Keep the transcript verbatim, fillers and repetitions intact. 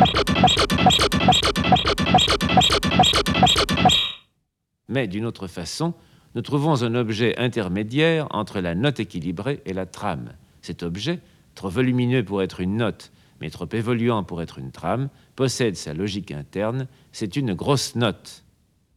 Mais d'une autre façon, nous trouvons un objet intermédiaire entre la note équilibrée et la trame. Cet objet, trop volumineux pour être une note, mais trop évoluant pour être une trame, possède sa logique interne, c'est une grosse note.